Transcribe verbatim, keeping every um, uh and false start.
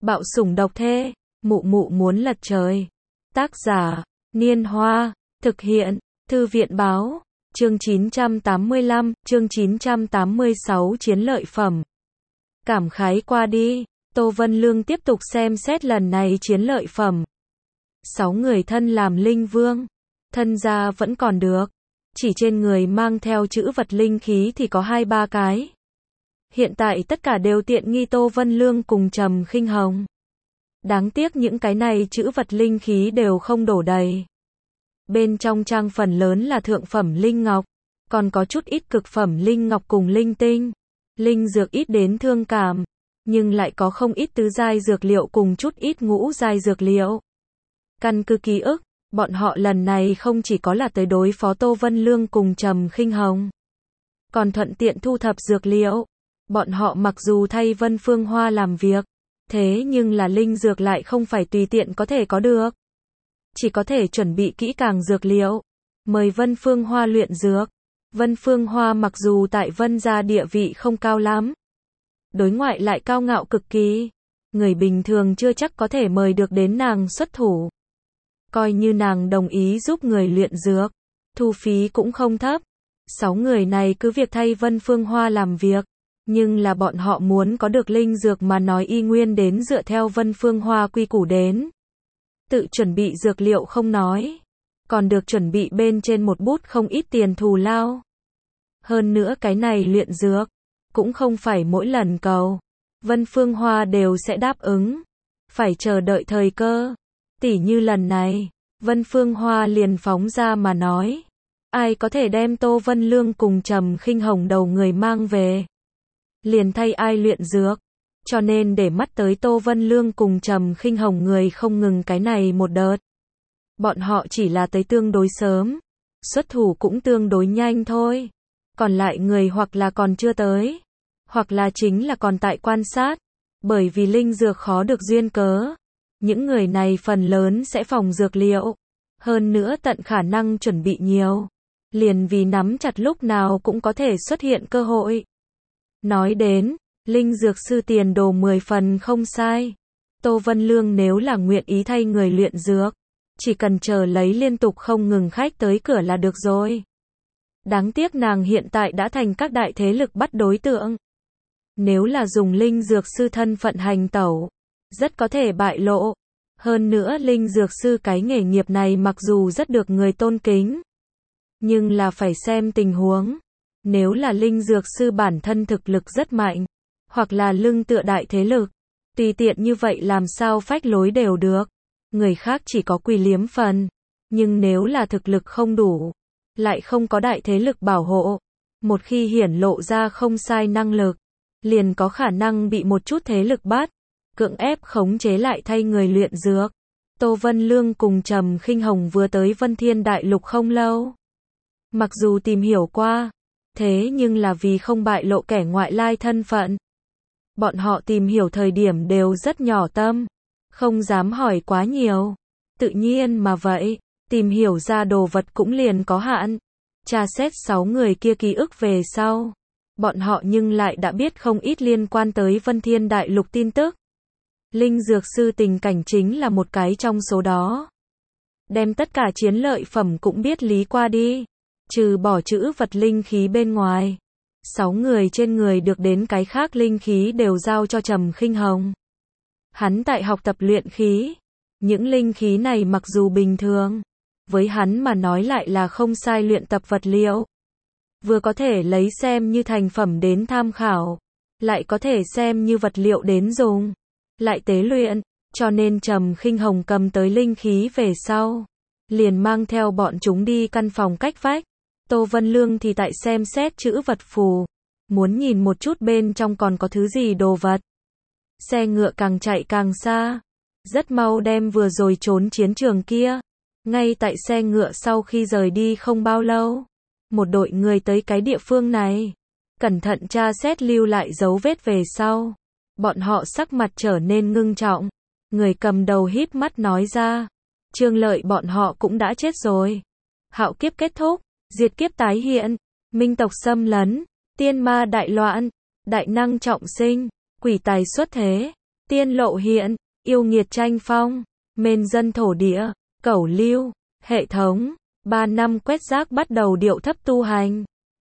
Bạo sủng độc thê, mụ mụ muốn lật trời. Tác giả, Niên Hoa, thực hiện, Thư viện báo, chương chín trăm tám mươi lăm, chương chín trăm tám mươi sáu chiến lợi phẩm. Cảm khái qua đi, Tô Vân Lương tiếp tục xem xét lần này chiến lợi phẩm. Sáu người thân làm linh vương, thân gia vẫn còn được, chỉ trên người mang theo chữ vật linh khí thì có hai ba cái. Hiện tại tất cả đều tiện nghi Tô Vân Lương cùng Trầm Khinh Hồng. Đáng tiếc những cái này chữ vật linh khí đều không đổ đầy. Bên trong trang phần lớn là thượng phẩm linh ngọc, còn có chút ít cực phẩm linh ngọc cùng linh tinh. Linh dược ít đến thương cảm, nhưng lại có không ít tứ giai dược liệu cùng chút ít ngũ giai dược liệu. Căn cứ ký ức, bọn họ lần này không chỉ có là tới đối phó Tô Vân Lương cùng Trầm Khinh Hồng, còn thuận tiện thu thập dược liệu. Bọn họ mặc dù thay Vân Phương Hoa làm việc, thế nhưng là linh dược lại không phải tùy tiện có thể có được. Chỉ có thể chuẩn bị kỹ càng dược liệu, mời Vân Phương Hoa luyện dược. Vân Phương Hoa mặc dù tại Vân gia địa vị không cao lắm, đối ngoại lại cao ngạo cực kỳ, người bình thường chưa chắc có thể mời được đến nàng xuất thủ. Coi như nàng đồng ý giúp người luyện dược, thu phí cũng không thấp. Sáu người này cứ việc thay Vân Phương Hoa làm việc, nhưng là bọn họ muốn có được linh dược mà nói y nguyên đến dựa theo Vân Phương Hoa quy củ đến. Tự chuẩn bị dược liệu không nói, còn được chuẩn bị bên trên một bút không ít tiền thù lao. Hơn nữa cái này luyện dược, cũng không phải mỗi lần cầu Vân Phương Hoa đều sẽ đáp ứng, phải chờ đợi thời cơ. Tỉ như lần này, Vân Phương Hoa liền phóng ra mà nói, ai có thể đem Tô Vân Lương cùng Trầm Khinh Hồng đầu người mang về, liền thay ai luyện dược. Cho nên để mắt tới Tô Vân Lương cùng Trầm Khinh Hồng người không ngừng cái này một đợt. Bọn họ chỉ là tới tương đối sớm, xuất thủ cũng tương đối nhanh thôi. Còn lại người hoặc là còn chưa tới, hoặc là chính là còn tại quan sát. Bởi vì linh dược khó được duyên cớ, những người này phần lớn sẽ phòng dược liệu, hơn nữa tận khả năng chuẩn bị nhiều, liền vì nắm chặt lúc nào cũng có thể xuất hiện cơ hội. Nói đến, linh dược sư tiền đồ mười phần không sai. Tô Vân Lương nếu là nguyện ý thay người luyện dược, chỉ cần chờ lấy liên tục không ngừng khách tới cửa là được rồi. Đáng tiếc nàng hiện tại đã thành các đại thế lực bắt đối tượng. Nếu là dùng linh dược sư thân phận hành tẩu, rất có thể bại lộ. Hơn nữa linh dược sư cái nghề nghiệp này mặc dù rất được người tôn kính, nhưng là phải xem tình huống. Nếu là linh dược sư bản thân thực lực rất mạnh, hoặc là lưng tựa đại thế lực, tùy tiện như vậy làm sao phách lối đều được. Người khác chỉ có quỳ liếm phần. Nhưng nếu là thực lực không đủ, lại không có đại thế lực bảo hộ, một khi hiển lộ ra không sai năng lực, liền có khả năng bị một chút thế lực bắt, cưỡng ép khống chế lại thay người luyện dược. Tô Vân Lương cùng Trầm Khinh Hồng vừa tới Vân Thiên Đại Lục không lâu. Mặc dù tìm hiểu qua, thế nhưng là vì không bại lộ kẻ ngoại lai thân phận. Bọn họ tìm hiểu thời điểm đều rất nhỏ tâm, không dám hỏi quá nhiều. Tự nhiên mà vậy, tìm hiểu ra đồ vật cũng liền có hạn. Tra xét sáu người kia ký ức về sau, bọn họ nhưng lại đã biết không ít liên quan tới Vân Thiên Đại Lục tin tức. Linh dược sư tình cảnh chính là một cái trong số đó. Đem tất cả chiến lợi phẩm cũng biết lý qua đi, trừ bỏ chữ vật linh khí bên ngoài, sáu người trên người được đến cái khác linh khí đều giao cho Trầm Khinh Hồng. Hắn tại học tập luyện khí, những linh khí này mặc dù bình thường, với hắn mà nói lại là không sai luyện tập vật liệu. Vừa có thể lấy xem như thành phẩm đến tham khảo, lại có thể xem như vật liệu đến dùng, lại tế luyện. Cho nên Trầm Khinh Hồng cầm tới linh khí về sau, liền mang theo bọn chúng đi căn phòng cách vách. Tô Vân Lương thì tại xem xét chữ vật phù, muốn nhìn một chút bên trong còn có thứ gì đồ vật. Xe ngựa càng chạy càng xa, rất mau đem vừa rồi trốn chiến trường kia. Ngay tại xe ngựa sau khi rời đi không bao lâu, một đội người tới cái địa phương này, cẩn thận tra xét lưu lại dấu vết về sau. Bọn họ sắc mặt trở nên ngưng trọng, người cầm đầu híp mắt nói ra, Trương Lợi bọn họ cũng đã chết rồi. Hạo kiếp kết thúc, diệt kiếp tái hiện, minh tộc xâm lấn, tiên ma đại loạn, đại năng trọng sinh, quỷ tài xuất thế. tiên lộ hiện, yêu nghiệt tranh phong, mên dân thổ địa, cẩu lưu, hệ thống, ba năm quét rác bắt đầu điệu thấp tu hành.